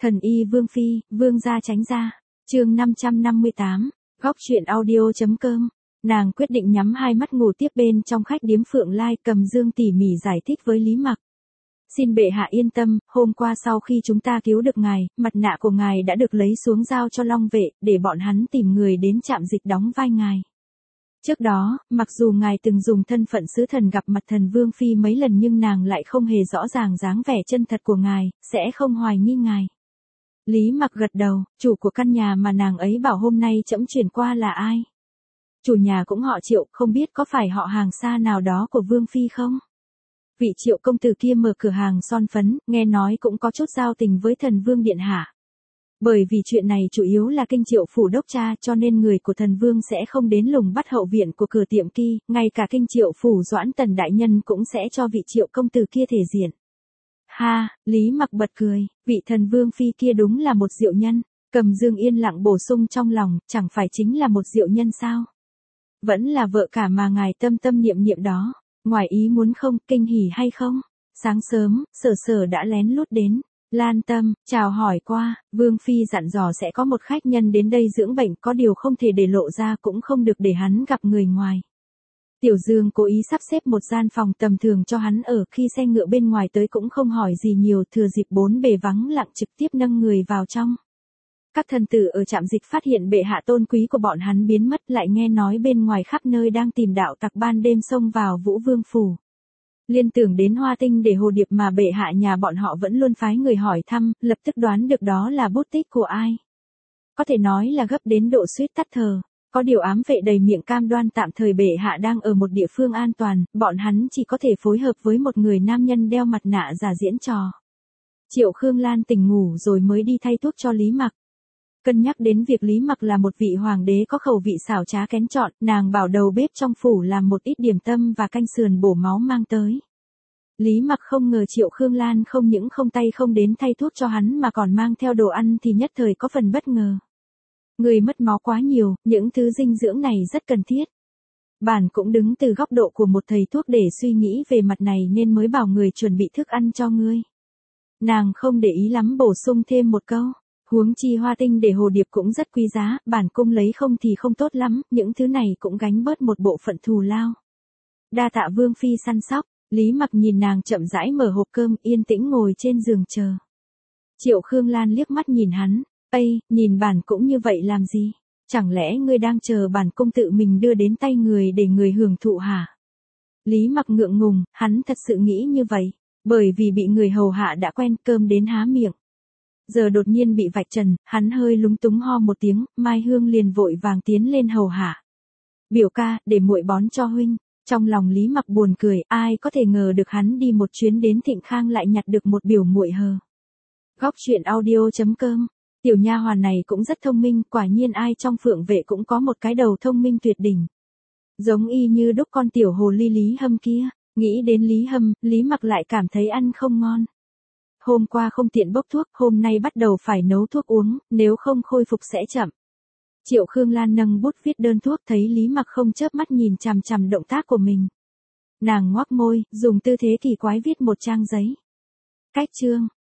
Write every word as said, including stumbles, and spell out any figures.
Thần y Vương Phi, Vương gia tránh ra. Chương năm trăm năm mươi tám, góc truyện audio.com. Nàng quyết định nhắm hai mắt ngủ tiếp bên trong khách điếm Phượng Lai, cầm dương tỉ mỉ giải thích với Lý Mặc. Xin bệ hạ yên tâm, hôm qua sau khi chúng ta cứu được ngài, mặt nạ của ngài đã được lấy xuống giao cho Long vệ, để bọn hắn tìm người đến trạm dịch đóng vai ngài. Trước đó, mặc dù ngài từng dùng thân phận sứ thần gặp mặt thần Vương Phi mấy lần nhưng nàng lại không hề rõ ràng dáng vẻ chân thật của ngài, sẽ không hoài nghi ngài. Lý Mặc gật đầu, chủ của căn nhà mà nàng ấy bảo hôm nay trẫm chuyển qua là ai? Chủ nhà cũng họ Triệu, không biết có phải họ hàng xa nào đó của Vương Phi không? Vị Triệu công tử kia mở cửa hàng son phấn, nghe nói cũng có chút giao tình với thần Vương điện hạ. Bởi vì chuyện này chủ yếu là kinh Triệu phủ đốc tra cho nên người của thần Vương sẽ không đến lùng bắt hậu viện của cửa tiệm kia, ngay cả kinh Triệu phủ Doãn Tần đại nhân cũng sẽ cho vị Triệu công tử kia thể diện. Ha, Lý Mặc bật cười, vị thần Vương Phi kia đúng là một diệu nhân. Cầm Dương yên lặng bổ sung trong lòng, chẳng phải chính là một diệu nhân sao? Vẫn là vợ cả mà ngài tâm tâm niệm niệm đó. Ngoài ý muốn không, kinh hỉ hay không? Sáng sớm, sở sở đã lén lút đến. Lan Tâm, chào hỏi qua, Vương Phi dặn dò sẽ có một khách nhân đến đây dưỡng bệnh, có điều không thể để lộ ra, cũng không được để hắn gặp người ngoài. Tiểu Dương cố ý sắp xếp một gian phòng tầm thường cho hắn ở, khi xe ngựa bên ngoài tới cũng không hỏi gì nhiều, thừa dịp bốn bề vắng lặng trực tiếp nâng người vào trong. Các thần tử ở trạm dịch phát hiện bệ hạ tôn quý của bọn hắn biến mất, lại nghe nói bên ngoài khắp nơi đang tìm đạo tặc ban đêm xông vào Vũ Vương phủ. Liên tưởng đến Hoa Tinh để hồ điệp mà bệ hạ nhà bọn họ vẫn luôn phái người hỏi thăm, lập tức đoán được đó là bút tích của ai. Có thể nói là gấp đến độ suýt tắt thở. Có điều ám vệ đầy miệng cam đoan tạm thời bệ hạ đang ở một địa phương an toàn, bọn hắn chỉ có thể phối hợp với một người nam nhân đeo mặt nạ giả diễn trò. Triệu Khương Lan tỉnh ngủ rồi mới đi thay thuốc cho Lý Mặc. Cân nhắc đến việc Lý Mặc là một vị hoàng đế có khẩu vị xảo trá kén chọn, nàng bảo đầu bếp trong phủ làm một ít điểm tâm và canh sườn bổ máu mang tới. Lý Mặc không ngờ Triệu Khương Lan không những không tay không đến thay thuốc cho hắn mà còn mang theo đồ ăn thì nhất thời có phần bất ngờ. Người mất máu quá nhiều, những thứ dinh dưỡng này rất cần thiết. Bản cũng đứng từ góc độ của một thầy thuốc để suy nghĩ về mặt này nên mới bảo người chuẩn bị thức ăn cho ngươi. Nàng không để ý lắm bổ sung thêm một câu. Huống chi Hoa Tinh để hồ điệp cũng rất quý giá, bản cung lấy không thì không tốt lắm, những thứ này cũng gánh bớt một bộ phận thù lao. Đa tạ Vương Phi săn sóc, Lý Mặc nhìn nàng chậm rãi mở hộp cơm, yên tĩnh ngồi trên giường chờ. Triệu Khương Lan liếc mắt nhìn hắn, ây, nhìn bản cũng như vậy làm gì? Chẳng lẽ ngươi đang chờ bản cung tự mình đưa đến tay người để người hưởng thụ hả? Lý Mặc ngượng ngùng, hắn thật sự nghĩ như vậy, bởi vì bị người hầu hạ đã quen, cơm đến há miệng. Giờ đột nhiên bị vạch trần, hắn hơi lúng túng ho một tiếng, Mai Hương liền vội vàng tiến lên hầu hạ. Biểu ca, để muội bón cho huynh. Trong lòng Lý Mặc buồn cười, ai có thể ngờ được hắn đi một chuyến đến Thịnh Khang lại nhặt được một biểu muội hờ. Góc truyện audio.com. Tiểu nha hoàn này cũng rất thông minh, quả nhiên ai trong Phượng vệ cũng có một cái đầu thông minh tuyệt đỉnh. Giống y như đúc con tiểu hồ ly Lý Hâm kia, nghĩ đến Lý Hâm, Lý Mặc lại cảm thấy ăn không ngon. Hôm qua không tiện bốc thuốc, hôm nay bắt đầu phải nấu thuốc uống, nếu không khôi phục sẽ chậm. Triệu Khương Lan nâng bút viết đơn thuốc, thấy Lý Mặc không chớp mắt nhìn chằm chằm động tác của mình. Nàng ngoác môi, dùng tư thế kỳ quái viết một trang giấy. Cách chương,